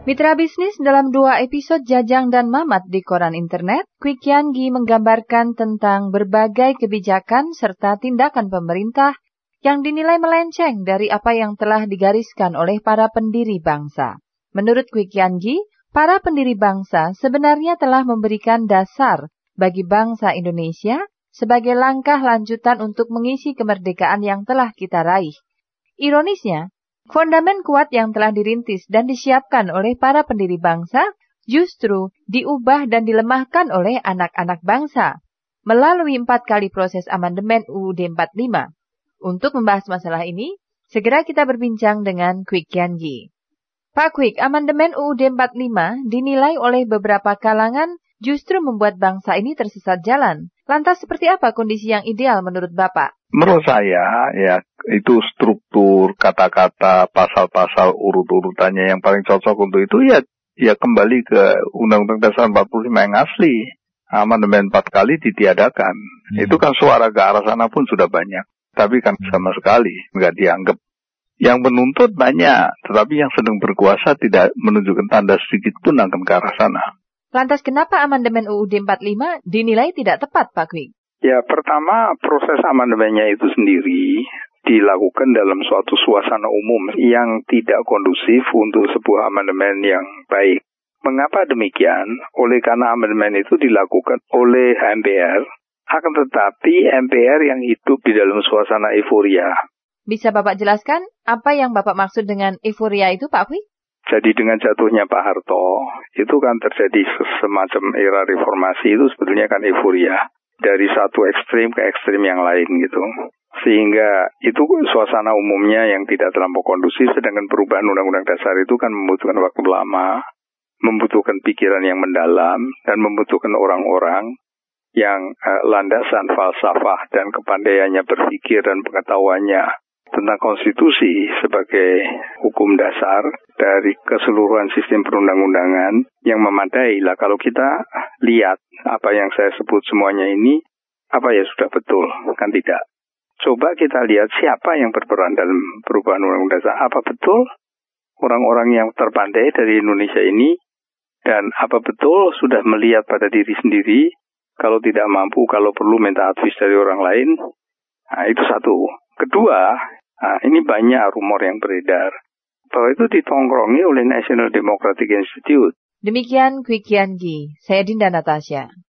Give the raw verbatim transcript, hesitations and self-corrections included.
Mitra bisnis, dalam dua episode Jajang dan Mamat di koran internet, Kwik Kian Gi menggambarkan tentang berbagai kebijakan serta tindakan pemerintah yang dinilai melenceng dari apa yang telah digariskan oleh para pendiri bangsa. Menurut Kwik Kian Gi, para pendiri bangsa sebenarnya telah memberikan dasar bagi bangsa Indonesia sebagai langkah lanjutan untuk mengisi kemerdekaan yang telah kita raih. Ironisnya, fondamen kuat yang telah dirintis dan disiapkan oleh para pendiri bangsa justru diubah dan dilemahkan oleh anak-anak bangsa melalui empat kali proses amandemen U U D empat puluh lima. Untuk membahas masalah ini, segera kita berbincang dengan Kwik Kian Gi. Pak Kwik, amandemen U U D empat puluh lima dinilai oleh beberapa kalangan justru membuat bangsa ini tersesat jalan. Lantas seperti apa kondisi yang ideal menurut Bapak? Menurut saya, ya itu struktur, kata-kata, pasal-pasal urut-urutannya yang paling cocok untuk itu ya ya kembali ke Undang-Undang Dasar empat puluh lima yang asli. Amandemen empat kali ditiadakan. Hmm. Itu kan suara ke arah sana pun sudah banyak. Tapi kan sama sekali nggak dianggap. Yang menuntut banyak, tetapi yang sedang berkuasa tidak menunjukkan tanda sedikit pun akan ke arah sana. Lantas kenapa amandemen U U D empat puluh lima dinilai tidak tepat, Pak Kwik? Ya, pertama proses amandemennya itu sendiri dilakukan dalam suatu suasana umum yang tidak kondusif untuk sebuah amandemen yang baik. Mengapa demikian? Oleh karena amandemen itu dilakukan oleh M P R, akan tetapi M P R yang hidup di dalam suasana euforia. Bisa Bapak jelaskan apa yang Bapak maksud dengan euforia itu, Pak Kwik? Jadi dengan jatuhnya Pak Harto, itu kan terjadi semacam era reformasi itu sebetulnya kan euforia. Dari satu ekstrim ke ekstrim yang lain gitu. Sehingga itu suasana umumnya yang tidak terlampau kondusif, sedangkan perubahan undang-undang dasar itu kan membutuhkan waktu lama, membutuhkan pikiran yang mendalam, dan membutuhkan orang-orang yang uh, landasan falsafah dan kepandaiannya berpikir dan pengetahuannya tentang konstitusi sebagai hukum dasar dari keseluruhan sistem perundang-undangan yang memadai lah. Kalau kita lihat apa yang saya sebut semuanya ini, apa ya sudah betul, kan tidak. Coba kita lihat siapa yang berperan dalam perubahan undang-undang dasar. Apa betul orang-orang yang terpandai dari Indonesia ini, dan apa betul sudah melihat pada diri sendiri, kalau tidak mampu, kalau perlu minta advice dari orang lain. Nah, itu satu. Kedua, nah, ini banyak rumor yang beredar bahwa itu ditongkrongi oleh National Democratic Institute. Demikian Kwik Kian Gi, saya Dinda Natasha.